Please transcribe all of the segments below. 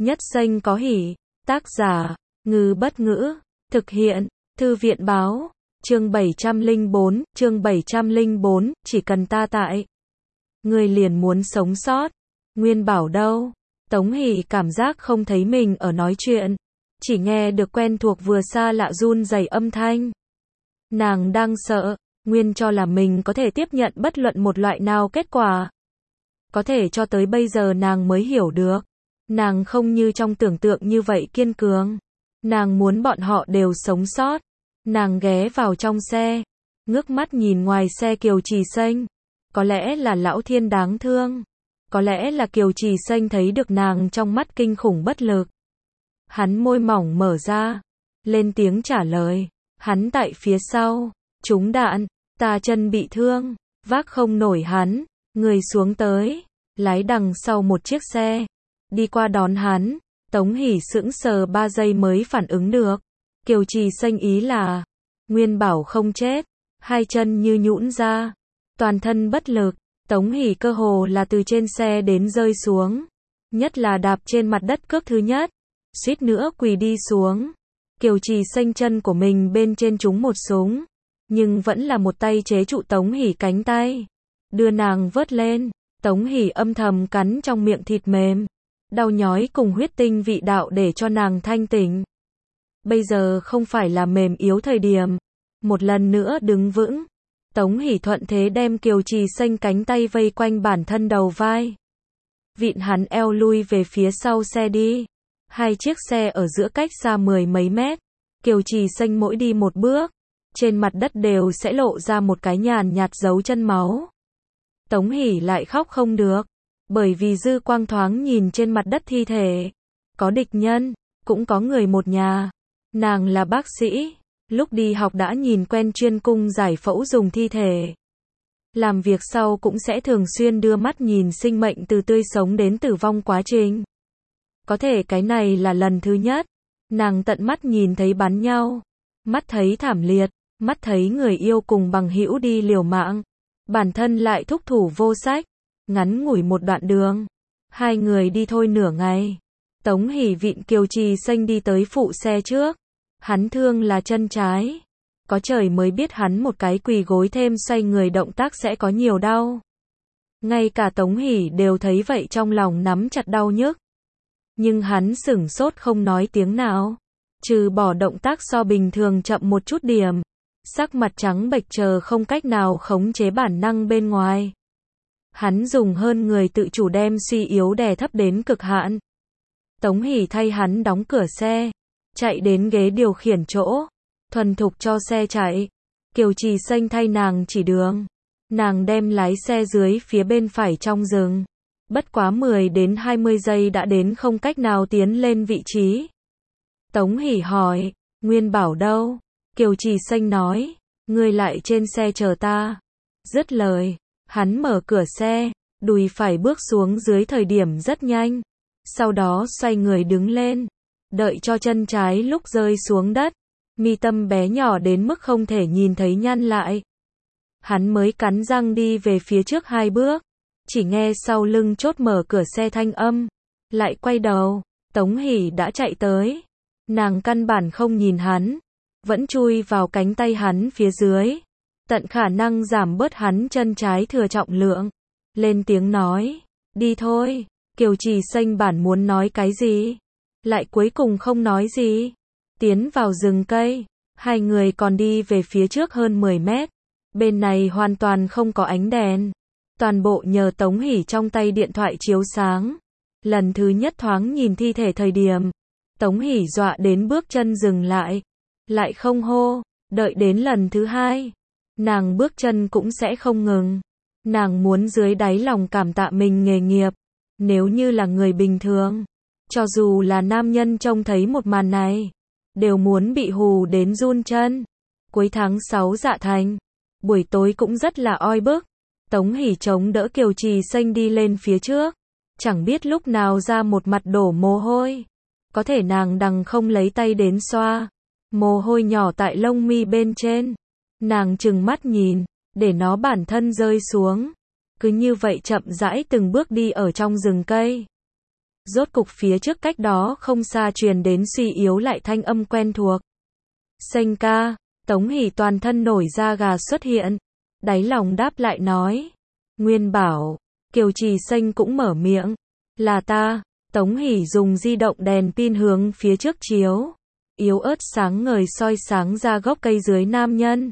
Nhất xanh có hỉ. Tác giả, Ngư Bất Ngữ. Thực hiện, Thư viện Báo. Chương 704, chỉ cần ta tại. Ngươi liền muốn sống sót. Nguyên Bảo đâu? Tống Hỷ cảm giác không thấy mình ở nói chuyện. Chỉ nghe được quen thuộc vừa xa lạ run rẩy âm thanh. Nàng đang sợ, Nguyên cho là mình có thể tiếp nhận bất luận một loại nào kết quả. Có thể cho tới bây giờ nàng mới hiểu được. Nàng không như trong tưởng tượng như vậy kiên cường. Nàng muốn bọn họ đều sống sót. Nàng ghé vào trong xe, ngước mắt nhìn ngoài xe Kiều Trì Xanh. Có lẽ là Lão Thiên đáng thương. Có lẽ là Kiều Trì Xanh thấy được nàng trong mắt kinh khủng bất lực. Hắn môi mỏng mở ra, lên tiếng trả lời. Hắn tại phía sau, trúng đạn, ta chân bị thương, vác không nổi hắn, người xuống tới, lái đằng sau một chiếc xe, đi qua đón hắn. Tống Hỷ sững sờ 3 giây mới phản ứng được. Kiều Trì Xanh ý là, Nguyên Bảo không chết, hai chân như nhũn ra, toàn thân bất lực. Tống Hỷ cơ hồ là từ trên xe đến rơi xuống, nhất là đạp trên mặt đất cước thứ nhất, suýt nữa quỳ đi xuống. Kiều Trì Xanh chân của mình bên trên trúng một súng, nhưng vẫn là một tay chế trụ Tống Hỷ cánh tay, đưa nàng vớt lên. Tống Hỷ âm thầm cắn trong miệng thịt mềm, đau nhói cùng huyết tinh vị đạo để cho nàng thanh tỉnh. Bây giờ không phải là mềm yếu thời điểm. Một lần nữa đứng vững. Tống Hỷ thuận thế đem Kiều Trì Xanh cánh tay vây quanh bản thân đầu vai. Vịn hắn eo lui về phía sau xe đi. Hai chiếc xe ở giữa cách xa 10 mấy mét. Kiều Trì Xanh mỗi đi một bước, trên mặt đất đều sẽ lộ ra một cái nhàn nhạt dấu chân máu. Tống Hỷ lại khóc không được, bởi vì dư quang thoáng nhìn trên mặt đất thi thể. Có địch nhân, cũng có người một nhà. Nàng là bác sĩ, lúc đi học đã nhìn quen chuyên cung giải phẫu dùng thi thể. Làm việc sau cũng sẽ thường xuyên đưa mắt nhìn sinh mệnh từ tươi sống đến tử vong quá trình. Có thể cái này là lần thứ nhất, nàng tận mắt nhìn thấy bắn nhau, mắt thấy thảm liệt, mắt thấy người yêu cùng bằng hữu đi liều mạng, bản thân lại thúc thủ vô sách. Ngắn ngủi một đoạn đường, hai người đi thôi nửa ngày. Tống Hỷ vịn Kiều Trì Xanh đi tới phụ xe trước. Hắn thương là chân trái. Có trời mới biết hắn một cái quỳ gối thêm xoay người động tác sẽ có nhiều đau. Ngay cả Tống Hỷ đều thấy vậy trong lòng nắm chặt đau nhức. Nhưng hắn sửng sốt không nói tiếng nào. Trừ bỏ động tác so bình thường chậm một chút điểm. Sắc mặt trắng bệch chờ không cách nào khống chế bản năng bên ngoài. Hắn dùng hơn người tự chủ đem suy yếu đè thấp đến cực hạn. Tống Hỷ thay hắn đóng cửa xe, chạy đến ghế điều khiển chỗ, thuần thục cho xe chạy. Kiều Trì Xanh thay nàng chỉ đường. Nàng đem lái xe dưới phía bên phải trong rừng. Bất quá 10 đến 20 giây đã đến không cách nào tiến lên vị trí. Tống Hỷ hỏi, Nguyên Bảo đâu? Kiều Trì Xanh nói, ngươi lại trên xe chờ ta. Dứt lời, hắn mở cửa xe, đùi phải bước xuống dưới thời điểm rất nhanh. Sau đó xoay người đứng lên, đợi cho chân trái lúc rơi xuống đất, mi tâm bé nhỏ đến mức không thể nhìn thấy nhăn lại. Hắn mới cắn răng đi về phía trước 2 bước, chỉ nghe sau lưng chốt mở cửa xe thanh âm, lại quay đầu, Tống Hỷ đã chạy tới. Nàng căn bản không nhìn hắn, vẫn chui vào cánh tay hắn phía dưới, tận khả năng giảm bớt hắn chân trái thừa trọng lượng. Lên tiếng nói, đi thôi. Kiều Trì Xanh bản muốn nói cái gì, lại cuối cùng không nói gì. Tiến vào rừng cây, hai người còn đi về phía trước hơn 10 mét. Bên này hoàn toàn không có ánh đèn, toàn bộ nhờ Tống Hỷ trong tay điện thoại chiếu sáng. Lần thứ nhất thoáng nhìn thi thể thời điểm, Tống Hỷ dọa đến bước chân dừng lại không hô. Đợi đến lần thứ hai, nàng bước chân cũng sẽ không ngừng. Nàng muốn dưới đáy lòng cảm tạ mình nghề nghiệp. Nếu như là người bình thường, cho dù là nam nhân trông thấy một màn này, đều muốn bị hù đến run chân. Cuối tháng 6 Dạ Thành, buổi tối cũng rất là oi bức. Tống Hỷ chống đỡ Kiều Trì Xanh đi lên phía trước, chẳng biết lúc nào ra một mặt đổ mồ hôi. Có thể nàng đằng không lấy tay đến xoa mồ hôi nhỏ tại lông mi bên trên. Nàng trừng mắt nhìn, để nó bản thân rơi xuống. Cứ như vậy chậm rãi từng bước đi ở trong rừng cây. Rốt cục phía trước cách đó không xa truyền đến suy yếu lại thanh âm quen thuộc. Xanh ca, Tống Hỷ toàn thân nổi da gà xuất hiện. Đáy lòng đáp lại nói. Nguyên Bảo, Kiều Trì Xanh cũng mở miệng. Là ta. Tống Hỷ dùng di động đèn pin hướng phía trước chiếu. Yếu ớt sáng ngời soi sáng ra gốc cây dưới nam nhân.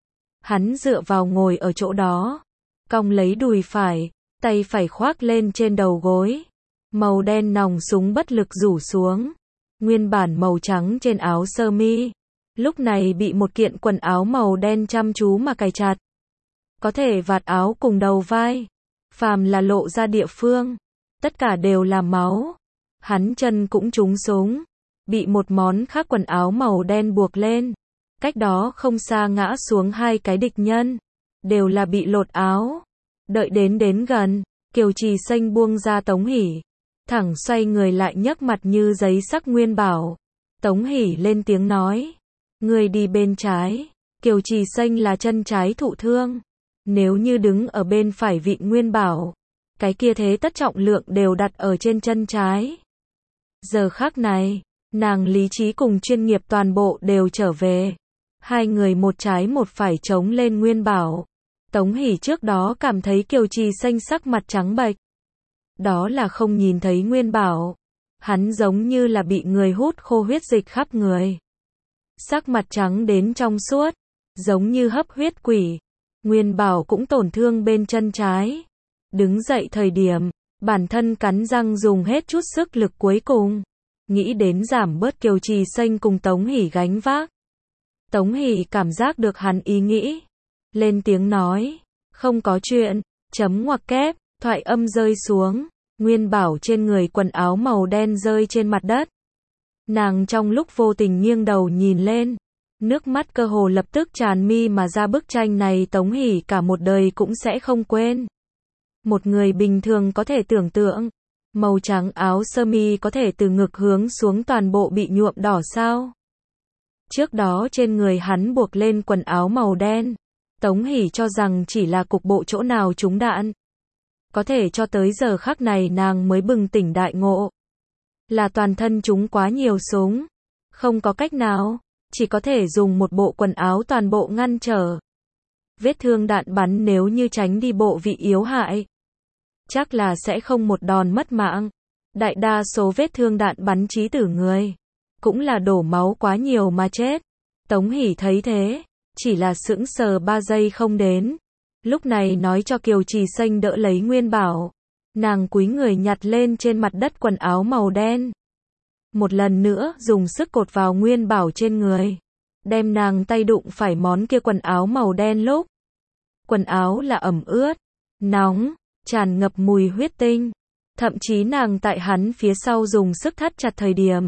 Hắn dựa vào ngồi ở chỗ đó. Cong lấy đùi phải, tay phải khoác lên trên đầu gối. Màu đen nòng súng bất lực rủ xuống. Nguyên bản màu trắng trên áo sơ mi. Lúc này bị một kiện quần áo màu đen chăm chú mà cài chặt. Có thể vạt áo cùng đầu vai. Phàm là lộ ra địa phương. Tất cả đều là máu. Hắn chân cũng trúng súng. Bị một món khác quần áo màu đen buộc lên. Cách đó không xa ngã xuống hai cái địch nhân. Đều là bị lột áo. Đợi đến gần, Kiều Trì Xanh buông ra Tống Hỷ. Thẳng xoay người lại nhấc mặt như giấy sắc Nguyên Bảo. Tống Hỷ lên tiếng nói. Người đi bên trái. Kiều Trì Xanh là chân trái thụ thương. Nếu như đứng ở bên phải vị Nguyên Bảo. Cái kia thế tất trọng lượng đều đặt ở trên chân trái. Giờ khắc này, nàng lý trí cùng chuyên nghiệp toàn bộ đều trở về. Hai người một trái một phải chống lên Nguyên Bảo. Tống Hỷ trước đó cảm thấy Kiều Trì Xanh sắc mặt trắng bệch. Đó là không nhìn thấy Nguyên Bảo. Hắn giống như là bị người hút khô huyết dịch khắp người. Sắc mặt trắng đến trong suốt, giống như hấp huyết quỷ. Nguyên Bảo cũng tổn thương bên chân trái. Đứng dậy thời điểm, bản thân cắn răng dùng hết chút sức lực cuối cùng. Nghĩ đến giảm bớt Kiều Trì Xanh cùng Tống Hỷ gánh vác. Tống Hỷ cảm giác được hắn ý nghĩ. Lên tiếng nói. Không có chuyện. Chấm ngoặc kép. Thoại âm rơi xuống. Nguyên Bảo trên người quần áo màu đen rơi trên mặt đất. Nàng trong lúc vô tình nghiêng đầu nhìn lên. Nước mắt cơ hồ lập tức tràn mi mà ra bức tranh này Tống Hỷ cả một đời cũng sẽ không quên. Một người bình thường có thể tưởng tượng. Màu trắng áo sơ mi có thể từ ngực hướng xuống toàn bộ bị nhuộm đỏ sao? Trước đó trên người hắn buộc lên quần áo màu đen. Tống Hỷ cho rằng chỉ là cục bộ chỗ nào trúng đạn. Có thể cho tới giờ khắc này nàng mới bừng tỉnh đại ngộ. Là toàn thân trúng quá nhiều súng. Không có cách nào. Chỉ có thể dùng một bộ quần áo toàn bộ ngăn trở. Vết thương đạn bắn nếu như tránh đi bộ vị yếu hại. Chắc là sẽ không một đòn mất mạng. Đại đa số vết thương đạn bắn chí tử người. Cũng là đổ máu quá nhiều mà chết. Tống Hỷ thấy thế. Chỉ là sững sờ 3 giây không đến. Lúc này nói cho Kiều Trì Xanh đỡ lấy Nguyên Bảo. Nàng cúi người nhặt lên trên mặt đất quần áo màu đen. Một lần nữa dùng sức cột vào Nguyên Bảo trên người. Đem nàng tay đụng phải món kia quần áo màu đen lúc. Quần áo là ẩm ướt, nóng, tràn ngập mùi huyết tinh. Thậm chí nàng tại hắn phía sau dùng sức thắt chặt thời điểm.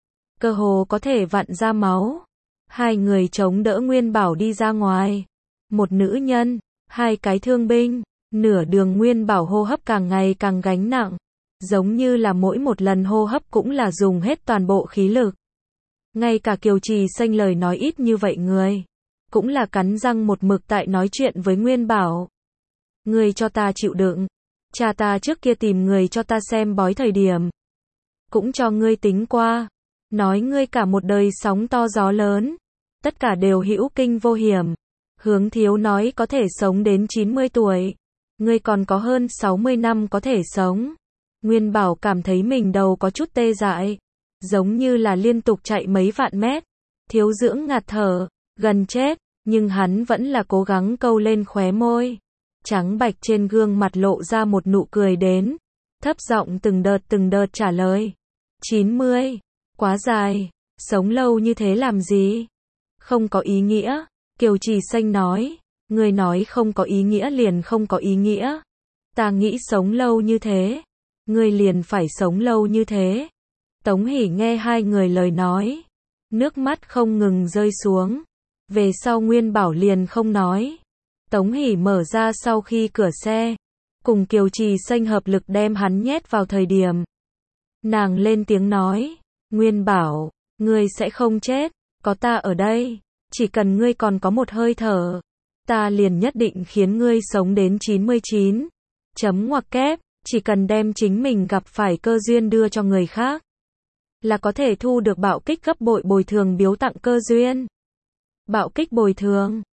Cơ hồ có thể vặn ra máu. Hai người chống đỡ Nguyên Bảo đi ra ngoài. Một nữ nhân, hai cái thương binh. Nửa đường Nguyên Bảo hô hấp càng ngày càng gánh nặng. Giống như là mỗi một lần hô hấp cũng là dùng hết toàn bộ khí lực. Ngay cả Kiều Trì Xanh lời nói ít như vậy người. Cũng là cắn răng một mực tại nói chuyện với Nguyên Bảo. Người cho ta chịu đựng. Cha ta trước kia tìm người cho ta xem bói thời điểm. Cũng cho ngươi tính qua. Nói ngươi cả một đời sóng to gió lớn. Tất cả đều hữu kinh vô hiểm. Hướng Thiếu nói có thể sống đến 90 tuổi. Ngươi còn có hơn 60 năm có thể sống. Nguyên Bảo cảm thấy mình đầu có chút tê dại. Giống như là liên tục chạy mấy vạn mét. Thiếu dưỡng ngạt thở, gần chết. Nhưng hắn vẫn là cố gắng câu lên khóe môi. Trắng bạch trên gương mặt lộ ra một nụ cười đến. Thấp giọng từng đợt trả lời. 90. Quá dài. Sống lâu như thế làm gì? Không có ý nghĩa. Kiều Trì Xanh nói. Người nói không có ý nghĩa liền không có ý nghĩa. Ta nghĩ sống lâu như thế. Người liền phải sống lâu như thế. Tống Hỷ nghe hai người lời nói. Nước mắt không ngừng rơi xuống. Về sau Nguyên Bảo liền không nói. Tống Hỷ mở ra sau khi cửa xe. Cùng Kiều Trì Xanh hợp lực đem hắn nhét vào thời điểm. Nàng lên tiếng nói. Nguyên Bảo, ngươi sẽ không chết. Có ta ở đây. Chỉ cần ngươi còn có một hơi thở. Ta liền nhất định khiến ngươi sống đến 99. Chấm ngoặc kép. Chỉ cần đem chính mình gặp phải cơ duyên đưa cho người khác, là có thể thu được bạo kích gấp bội bồi thường biếu tặng cơ duyên. Bạo kích bồi thường.